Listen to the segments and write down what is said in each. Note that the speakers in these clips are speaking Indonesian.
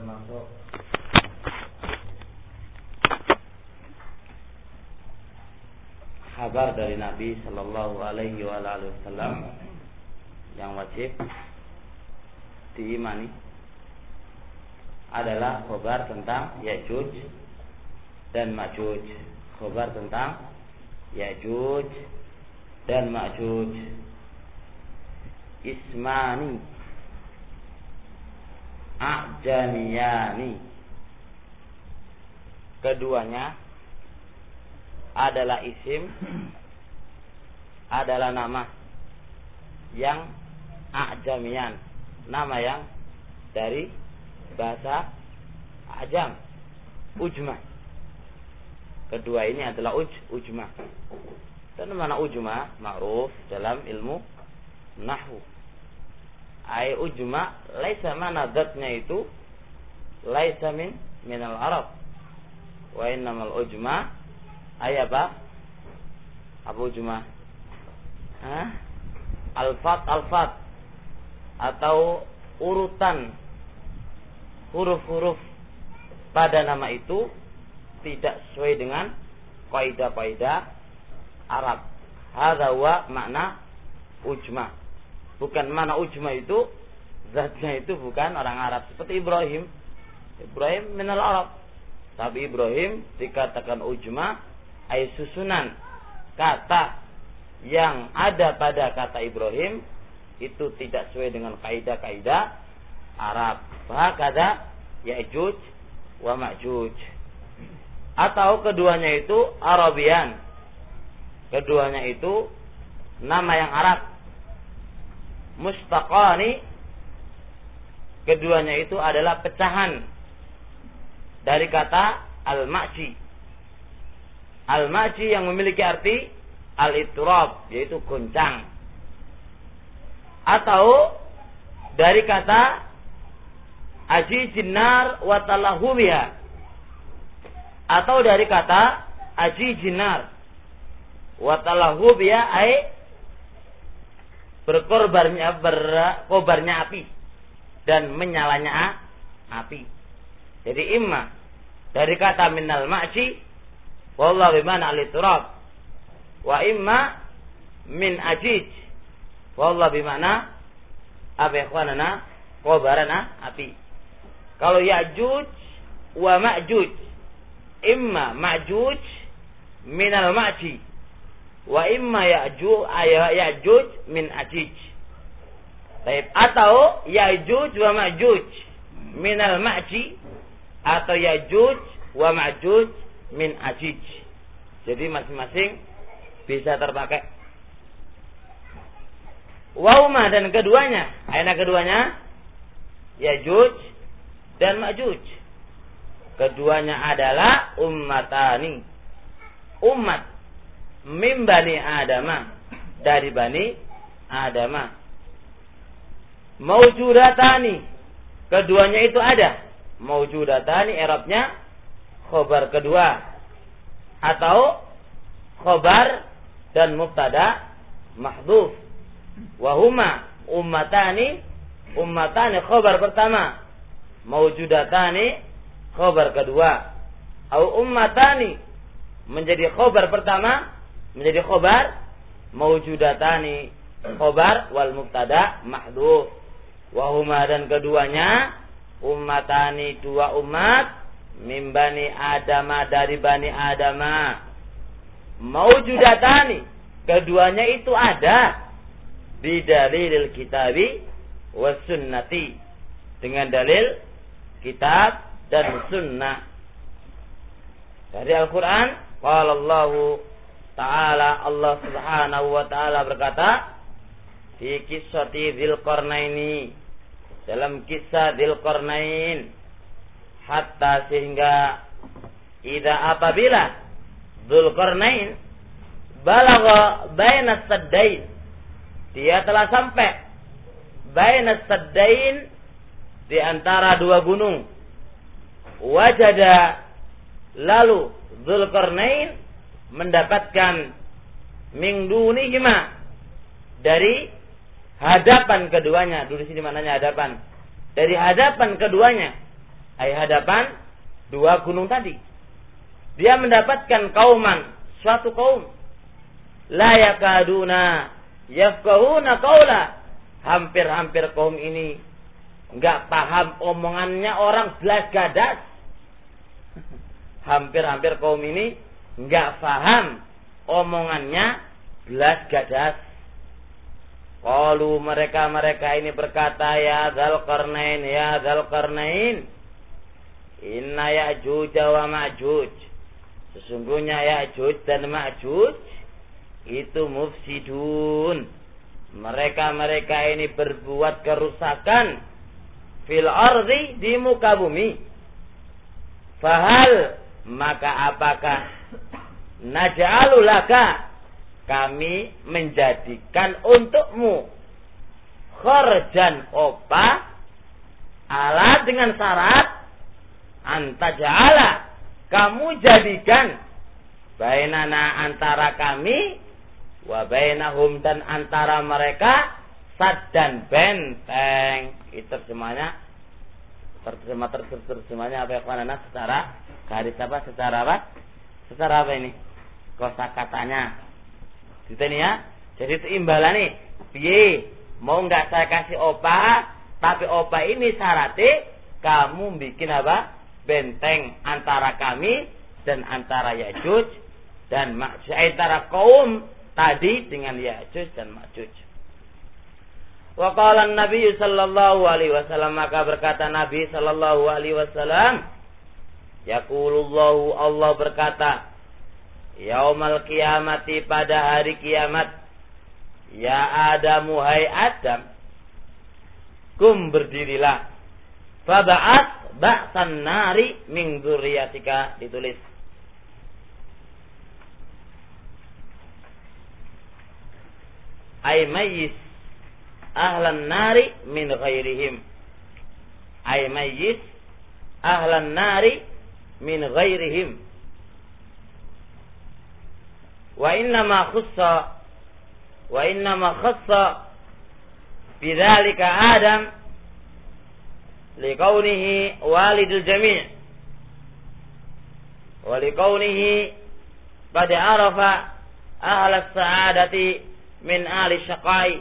termasuk kabar dari Nabi Sallallahu Alaihi Wasallam yang wajib diimani adalah kabar tentang Ya'juj dan Ma'juj. Kabar tentang Ya'juj dan Ma'juj. Ismani A'jamiyani. Keduanya adalah isim, adalah nama yang A'jamiyan, nama yang dari bahasa Ajam, ujma. Kedua ini adalah ujma. Dan mana ujma? Ma'ruf dalam ilmu nahwu. Ai ujma laisa mana dzatnya itu laisa min al-arab. Wa innamal ujma ay apa? Apa ujma? Alfat atau urutan huruf-huruf pada nama itu tidak sesuai dengan kaidah-kaidah Arab. Hadza wa makna ujma. Bukan mana ujma itu zatnya itu bukan orang Arab seperti Ibrahim. Ibrahim minal Arab. Tapi Ibrahim dikatakan ujma ay susunan kata yang ada pada kata Ibrahim itu tidak sesuai dengan kaidah-kaidah Arab. Bahakada Ya'juj wa Ma'juj. Atau keduanya itu Arabian. Keduanya itu nama yang Arab. Mustaqani. Keduanya itu adalah pecahan dari kata al-ma'ji. Al-ma'ji yang memiliki arti al-ittirab, yaitu goncang. Atau dari kata aji jinar wa talahubiha. Atau dari kata aji jinar wa talahubiha ay berkobarnya api dan menyalanya api. Jadi imma dari kata minal ma'ji wallahu bimana al-ittirab wa imma min ajij wallahu bimana apa ikhwanana kobarana api. Kalau Ya'juj wa Ma'juj, imma Ma'juj minal ma'ji wa imma Ya'juj min ajij. Baik, atau Ya'juj wa Ma'juj minal ma'ji atau Ya'juj wa Ma'juj min ajij. Jadi masing-masing bisa terpakai. Wauma dan keduanya, ayat keduanya Ya'juj dan Ma'juj. Keduanya adalah ummatani. Umat min bani Adama, dari bani Adama. Maujudatani. Keduanya itu ada. Maujudatani i'rabnya khobar kedua atau khobar dan mubtada mahdhuf. Wahuma ummatani khobar pertama, maujudatani khobar kedua, au ummatani menjadi khobar pertama, menjadi khobar, maujudatani khobar wal mubtada mahdhuf. Wahuma dan keduanya ummatani dua umat min bani Adama dari bani Adama. Maujudatani keduanya itu ada bidalilil kitabi was sunnati, dengan dalil kitab dan sunnah. Dari Al-Quran, qala Allah Ta'ala, Allah Subhanahu wa Ta'ala berkata fi qissati Dzulqarnaini, dalam kisah Dzulqarnain, hatta sehingga apabila Dzulqarnain balagha baina saddain, dia telah sampai baina saddain, di antara dua gunung. Wajada, lalu Dzulqarnain mendapatkan min dunihima, dari hadapan keduanya. Dulu sini maknanya hadapan. Dari hadapan keduanya, hadapan dua gunung tadi. Dia mendapatkan suatu kaum la yakaduna yafqahuna qaula. Hampir-hampir kaum ini enggak paham omongannya orang belas gadas. Hampir-hampir kaum ini enggak paham omongannya belas gadas. Qalu mereka ini berkata, ya Dzulqarnain, inna Ya'juj wa Ma'juj. Sesungguhnya Ya'juj dan Ma'juj itu mufsidun. Mereka ini berbuat kerusakan fil ardi, di muka bumi. Fahal, maka apakah naj'alu laka, kami menjadikan untukmu kharjan opah, ala dengan syarat antaja'ala, kamu jadikan bainana antara kami wa bainahum dan antara mereka saddan benteng. Itu terjemahnya apa ya kawan? Secara garis apa? Secara apa ini? Kosakatanya. Gitu nih ya. Jadi itu imbalan nih. Piye? Mau enggak saya kasih opah, tapi opah ini syaratnya kamu bikin apa? Benteng antara kami dan antara Ya'juj dan Ma'juj, antara kaum tadi dengan Ya'juj dan Ma'juj. Wa qala an-nabiy sallallahu alaihi wasallam, maka berkata Nabi sallallahu alaihi wasallam, yaqulullahu, Allah berkata, yaumal qiyamati, pada hari kiamat, ya Adamu, hai Adam, kum, berdirilah, faba'at ba'san nari min dzurriyyatika, ditulis ay mayyis ahlan nari min ghairihim, ay mayyis ahlan nari min ghairihim. Wa innama khassa bidzalika Adam liqaunihi walidul jami' wa liqaunihi qad arafa ahla sa'adati min ahli syaqai.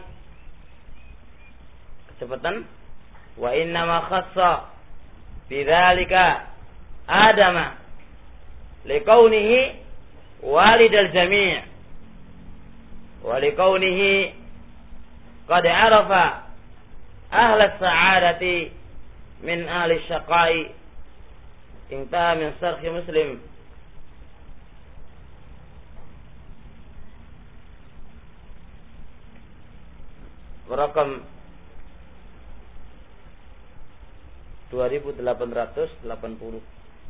Kecepatan. Wa innama khassa bidzalika Adam liqaunihi walidal jami' wa liqaunihi qad arafa ahla sa'adati min ahli syaqai. Intaha min Sahih Muslim. Rakam 2880.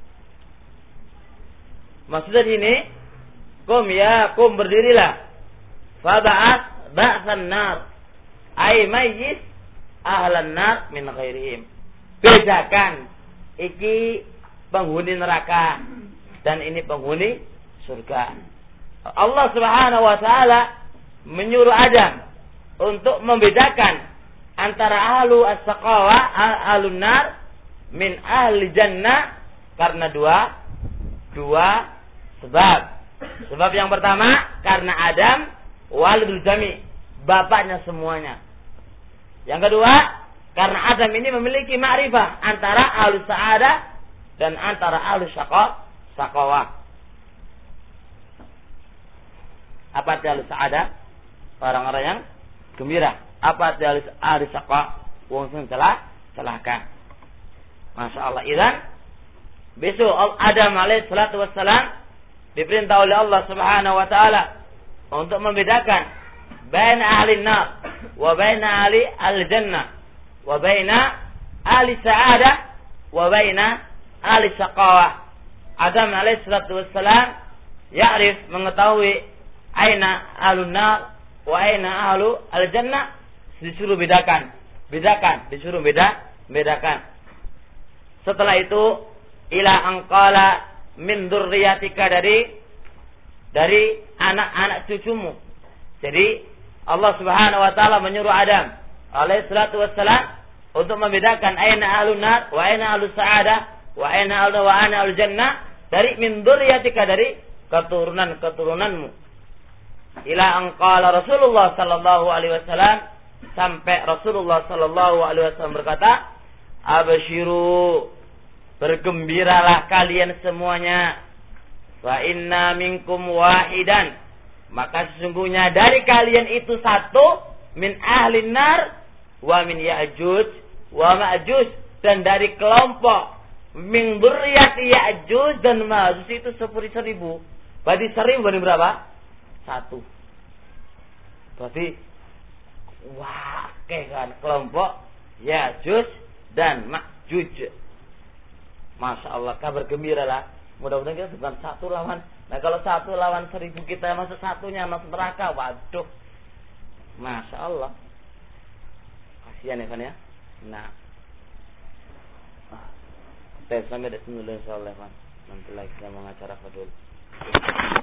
Maksudnya ini, kum berdirilah, faba'at ba'san nar, ay mayyis ahlan nar min ghairihim. Bedakan, iki penghuni neraka dan ini penghuni surga. Allah Subhanahu wa taala menyuruh Adam untuk membedakan antara ahlu as-saqawa, ahlun nar min ahli jannah, karena dua sebab. Sebab yang pertama karena Adam walidul jami', bapaknya semuanya. Yang kedua karena Adam ini memiliki ma'rifah antara ahlu sa'adah dan antara ahlu saqawah. Apa arti ahlu sa'adah? Orang-orang yang gembira. Apa arti ahlu saqawah? Wong sing celaka. Masya Allah. Idzan besok Adam alaihi salatu wassalam diperintah oleh Allah Subhanahu wa taala untuk membedakan baina ahli nar wa baina ahli al-jannah wa baina ahli sa'adah wa baina ahli syaqawah. Adam alaihi salatu wassalam ya'rif, mengetahui aina ahlun nar wa aina ahlu al-jannah, disuruh bedakan, disuruh bedakan. Setelah itu ila angqala min dzurriyyatika, dari anak-anak cucumu. Jadi Allah Subhanahu wa taala menyuruh Adam alaihi salatu wassalam untuk membedakan aina ahlun nar wa aina ahlus sa'adah wa ana al-jannah, dari min dzurriyyatika, dari keturunan-keturunanmu. Ila an qala Rasulullah sallallahu alaihi wasallam, sampai Rasulullah sallallahu alaihi wasallam berkata, absyiru, bergembiralah kalian semuanya, fa inna minkum wahidan, maka sesungguhnya dari kalian itu satu, min ahlin nar wa min Ya'juj wa Ma'juj, dan dari kelompok min dzurriyyati Ya'juj dan Ma'juj itu 10.000. Berarti 1.000 berarti berapa? 1. Berarti wah, kan kelompok Ya'juj dan Ma'juj. Masya Allah, kabar gembira lah. Mudah-mudahan kita bukan 1 lawan. Nah kalau 1 lawan 1.000 kita masuk 1-nya masuk neraka. Waduh, Masya Allah. Kasihan ya kan ya. Nah, sampai di sini dulu insyaallah, nanti lagi kita mengacara fadul.